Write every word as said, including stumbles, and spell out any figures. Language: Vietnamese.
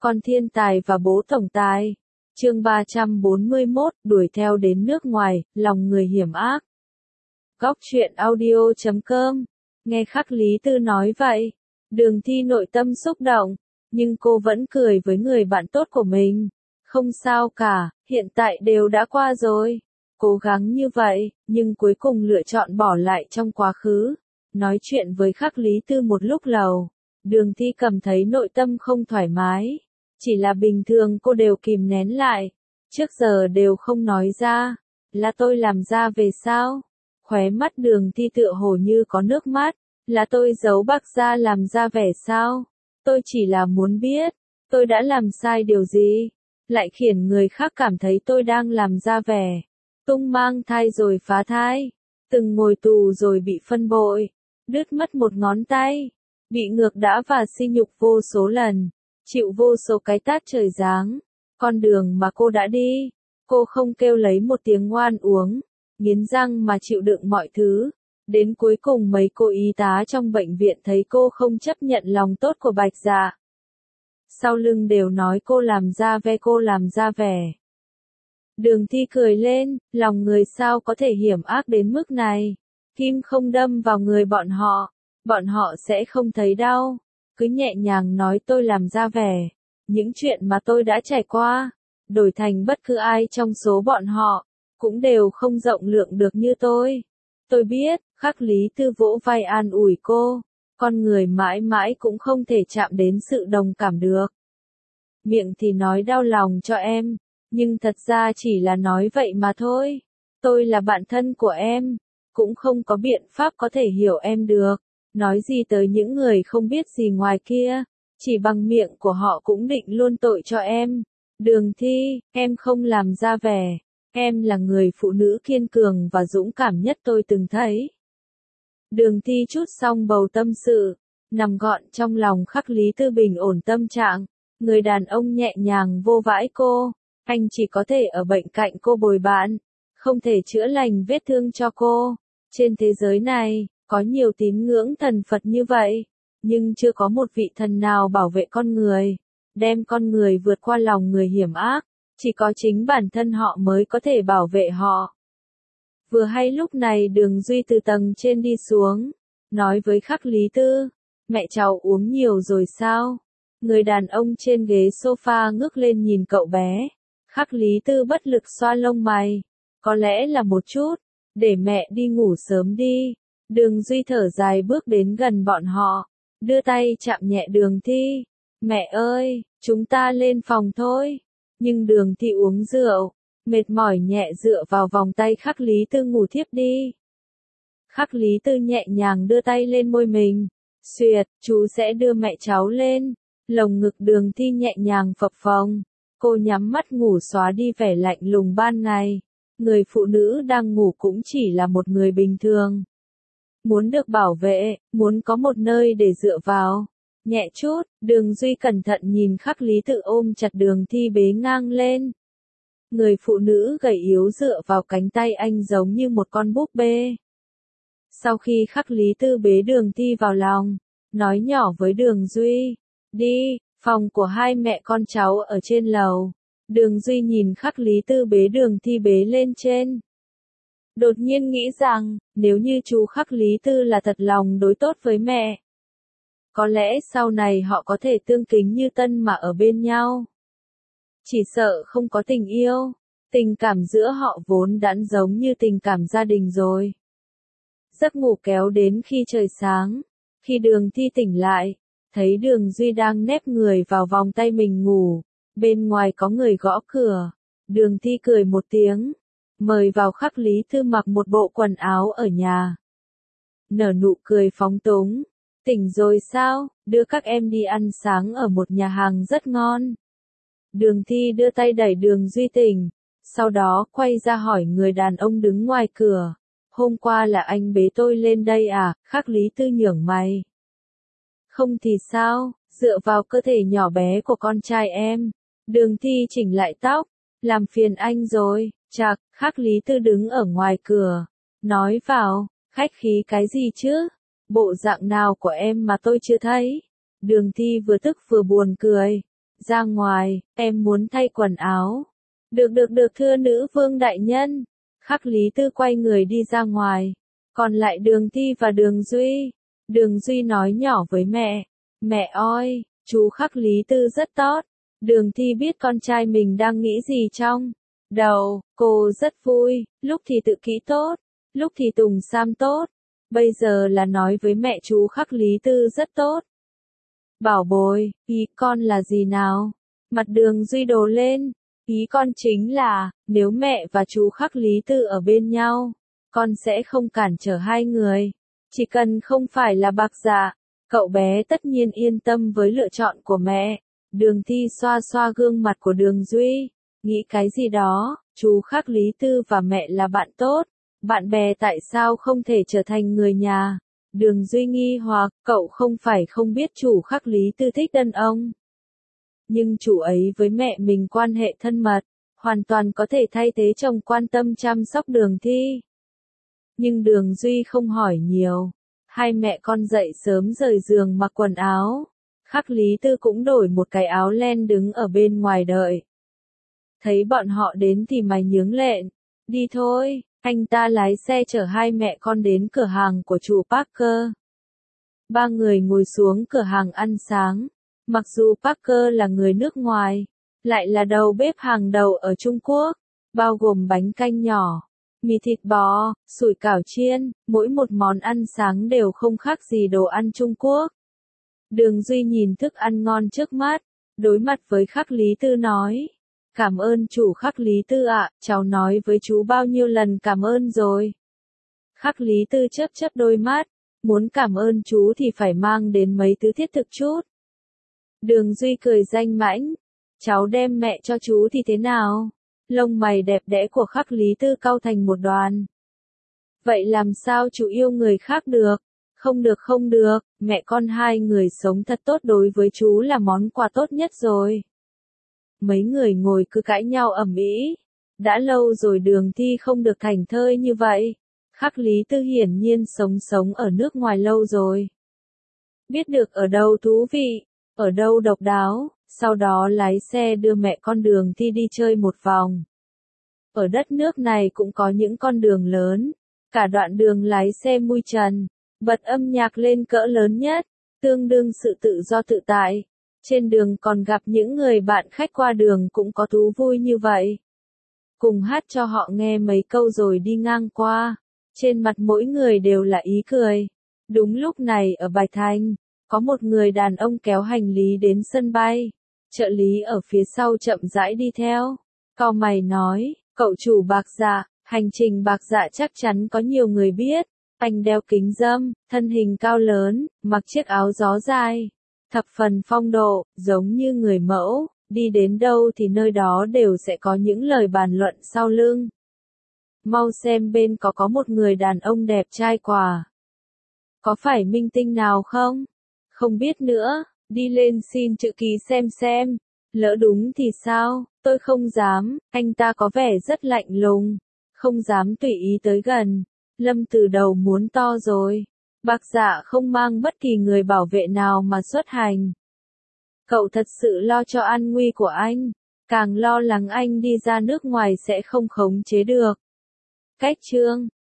Con thiên tài và bố tổng tài. Chương ba trăm bốn mươi mốt, đuổi theo đến nước ngoài, lòng người hiểm ác. Góc truyện audio chấm com. Nghe Khắc Lý Tư nói vậy, Đường Thi nội tâm xúc động, nhưng cô vẫn cười với người bạn tốt của mình. Không sao cả, hiện tại đều đã qua rồi. Cố gắng như vậy, nhưng cuối cùng lựa chọn bỏ lại trong quá khứ. Nói chuyện với Khắc Lý Tư một lúc lâu, Đường Thi cảm thấy nội tâm không thoải mái. Chỉ là bình thường cô đều kìm nén lại, trước giờ đều không nói ra. Là tôi làm ra về sao? Khóe mắt Đường Thi tựa hồ như có nước mắt. Là tôi giấu bác ra làm ra vẻ sao? Tôi chỉ là muốn biết, tôi đã làm sai điều gì? Lại khiến người khác cảm thấy tôi đang làm ra vẻ. Tung mang thai rồi phá thai, từng ngồi tù rồi bị phân bội, đứt mất một ngón tay, bị ngược đãi và sỉ nhục vô số lần, chịu vô số cái tát trời giáng. Con đường mà cô đã đi, cô không kêu lấy một tiếng oan uống, nghiến răng mà chịu đựng mọi thứ. Đến cuối cùng mấy cô y tá trong bệnh viện thấy cô không chấp nhận lòng tốt của Bạch Dạ. Sau lưng đều nói cô làm ra vẻ, cô làm ra vẻ. Đường Thi cười lên, lòng người sao có thể hiểm ác đến mức này. Kim không đâm vào người bọn họ, bọn họ sẽ không thấy đau. Cứ nhẹ nhàng nói tôi làm ra vẻ. Những chuyện mà tôi đã trải qua, đổi thành bất cứ ai trong số bọn họ, cũng đều không rộng lượng được như tôi. Tôi biết, Khắc Lý Tư vỗ vai an ủi cô, con người mãi mãi cũng không thể chạm đến sự đồng cảm được. Miệng thì nói đau lòng cho em, nhưng thật ra chỉ là nói vậy mà thôi. Tôi là bạn thân của em, cũng không có biện pháp có thể hiểu em được. Nói gì tới những người không biết gì ngoài kia, chỉ bằng miệng của họ cũng định luôn tội cho em. Đường Thi, em không làm ra vẻ. Em là người phụ nữ kiên cường và dũng cảm nhất tôi từng thấy. Đường Thi trút xong bầu tâm sự, nằm gọn trong lòng Khắc Lý Tư bình ổn tâm trạng. Người đàn ông nhẹ nhàng vô vãi cô, anh chỉ có thể ở bên cạnh cô bồi bạn, không thể chữa lành vết thương cho cô. Trên thế giới này, có nhiều tín ngưỡng thần Phật như vậy, nhưng chưa có một vị thần nào bảo vệ con người, đem con người vượt qua lòng người hiểm ác. Chỉ có chính bản thân họ mới có thể bảo vệ họ. Vừa hay lúc này Đường Duy từ tầng trên đi xuống, nói với Khắc Lý Tư, mẹ cháu uống nhiều rồi sao? Người đàn ông trên ghế sofa ngước lên nhìn cậu bé. Khắc Lý Tư bất lực xoa lông mày, có lẽ là một chút, để mẹ đi ngủ sớm đi. Đường Duy thở dài bước đến gần bọn họ, đưa tay chạm nhẹ Đường Thi. Mẹ ơi, chúng ta lên phòng thôi. Nhưng Đường Thi uống rượu, mệt mỏi nhẹ dựa vào vòng tay Khắc Lý Tư ngủ thiếp đi. Khắc Lý Tư nhẹ nhàng đưa tay lên môi mình. Xuyệt, chú sẽ đưa mẹ cháu lên. Lồng ngực Đường Thi nhẹ nhàng phập phồng. Cô nhắm mắt ngủ xóa đi vẻ lạnh lùng ban ngày. Người phụ nữ đang ngủ cũng chỉ là một người bình thường. Muốn được bảo vệ, muốn có một nơi để dựa vào. Nhẹ chút, Đường Duy cẩn thận nhìn Khắc Lý Tư ôm chặt Đường Thi bế ngang lên. Người phụ nữ gầy yếu dựa vào cánh tay anh giống như một con búp bê. Sau khi Khắc Lý Tư bế Đường Thi vào lòng, nói nhỏ với Đường Duy, đi, phòng của hai mẹ con cháu ở trên lầu. Đường Duy nhìn Khắc Lý Tư bế Đường Thi bế lên trên. Đột nhiên nghĩ rằng, nếu như chú Khắc Lý Tư là thật lòng đối tốt với mẹ, có lẽ sau này họ có thể tương kính như tân mà ở bên nhau. Chỉ sợ không có tình yêu, tình cảm giữa họ vốn đã giống như tình cảm gia đình rồi. Giấc ngủ kéo đến khi trời sáng, khi Đường Thi tỉnh lại, thấy Đường Duy đang nép người vào vòng tay mình ngủ, bên ngoài có người gõ cửa. Đường Thi cười một tiếng, mời vào. Khắc Lý Tư mặc một bộ quần áo ở nhà, nở nụ cười phóng túng. Tỉnh rồi sao, đưa các em đi ăn sáng ở một nhà hàng rất ngon. Đường Thi đưa tay đẩy Đường Duy tỉnh, sau đó quay ra hỏi người đàn ông đứng ngoài cửa. Hôm qua là anh bế tôi lên đây à? Khắc Lý Tư nhướng mày. Không thì sao, dựa vào cơ thể nhỏ bé của con trai em. Đường Thi chỉnh lại tóc, làm phiền anh rồi. Chạc, Khắc Lý Tư đứng ở ngoài cửa, nói vào, khách khí cái gì chứ? Bộ dạng nào của em mà tôi chưa thấy? Đường Thi vừa tức vừa buồn cười. ra ngoài, em muốn thay quần áo. Được được được thưa nữ vương đại nhân. Khắc Lý Tư quay người đi ra ngoài. Còn lại Đường Thi và Đường Duy. Đường Duy nói nhỏ với mẹ. Mẹ ơi, chú Khắc Lý Tư rất tốt. Đường Thi biết con trai mình đang nghĩ gì trong đầu. Cô rất vui, lúc thì tự kỷ tốt, lúc thì tùng sam tốt. Bây giờ là nói với mẹ chú Khắc Lý Tư rất tốt. Bảo bối, ý con là gì nào? Mặt Đường Duy đổ lên. Ý con chính là, nếu mẹ và chú Khắc Lý Tư ở bên nhau, con sẽ không cản trở hai người. Chỉ cần không phải là Bạc Dạ, cậu bé tất nhiên yên tâm với lựa chọn của mẹ. Đường Thi xoa xoa gương mặt của Đường Duy. Nghĩ cái gì đó, chú Khắc Lý Tư và mẹ là bạn tốt. Bạn bè tại sao không thể trở thành người nhà? Đường Duy nghi hoặc, cậu không phải không biết chủ Khắc Lý Tư thích đàn ông. Nhưng chủ ấy với mẹ mình quan hệ thân mật, hoàn toàn có thể thay thế chồng quan tâm chăm sóc Đường Thi. Nhưng Đường Duy không hỏi nhiều. Hai mẹ con dậy sớm rời giường mặc quần áo. Khắc Lý Tư cũng đổi một cái áo len đứng ở bên ngoài đợi. Thấy bọn họ đến thì mày nhướng lện. Đi thôi, anh ta lái xe chở hai mẹ con đến cửa hàng của chủ Parker. Ba người ngồi xuống cửa hàng ăn sáng. Mặc dù Parker là người nước ngoài, lại là đầu bếp hàng đầu ở Trung Quốc, bao gồm bánh canh nhỏ, mì thịt bò, sủi cảo chiên, mỗi một món ăn sáng đều không khác gì đồ ăn Trung Quốc. Đường Duy nhìn thức ăn ngon trước mắt, đối mặt với Khắc Lý Tư nói. Cảm ơn chủ Khắc Lý Tư ạ, cháu nói với chú bao nhiêu lần cảm ơn rồi. Khắc Lý Tư chớp chớp đôi mắt, muốn cảm ơn chú thì phải mang đến mấy thứ thiết thực chút. Đường Duy cười danh mãnh, cháu đem mẹ cho chú thì thế nào? Lông mày đẹp đẽ của Khắc Lý Tư cau thành một đoàn. Vậy làm sao chú yêu người khác được? Không được không được, mẹ con hai người sống thật tốt đối với chú là món quà tốt nhất rồi. Mấy người ngồi cứ cãi nhau ầm ĩ. Đã lâu rồi Đường Thi không được thảnh thơi như vậy. Khắc Lý Tư hiển nhiên sống sống ở nước ngoài lâu rồi. Biết được ở đâu thú vị, ở đâu độc đáo, sau đó lái xe đưa mẹ con Đường Thi đi chơi một vòng. Ở đất nước này cũng có những con đường lớn, cả đoạn đường lái xe mui trần, bật âm nhạc lên cỡ lớn nhất, tương đương sự tự do tự tại. Trên đường còn gặp những người bạn khách qua đường cũng có thú vui như vậy. Cùng hát cho họ nghe mấy câu rồi đi ngang qua. Trên mặt mỗi người đều là ý cười. Đúng lúc này ở Bạch Thành, có một người đàn ông kéo hành lý đến sân bay. Trợ lý ở phía sau chậm rãi đi theo. Cau mày nói, cậu chủ Bạc Dạ, hành trình Bạc Dạ chắc chắn có nhiều người biết. Anh đeo kính râm, thân hình cao lớn, mặc chiếc áo gió dài. Thập phần phong độ, giống như người mẫu, đi đến đâu thì nơi đó đều sẽ có những lời bàn luận sau lưng. Mau xem bên có có một người đàn ông đẹp trai quá. Có phải minh tinh nào không? Không biết nữa, đi lên xin chữ ký xem xem. Lỡ đúng thì sao, tôi không dám, anh ta có vẻ rất lạnh lùng, không dám tùy ý tới gần. Lâm từ đầu muốn to rồi. Bạc Dạ không mang bất kỳ người bảo vệ nào mà xuất hành. Cậu thật sự lo cho an nguy của anh, càng lo lắng anh đi ra nước ngoài sẽ không khống chế được. Cách chương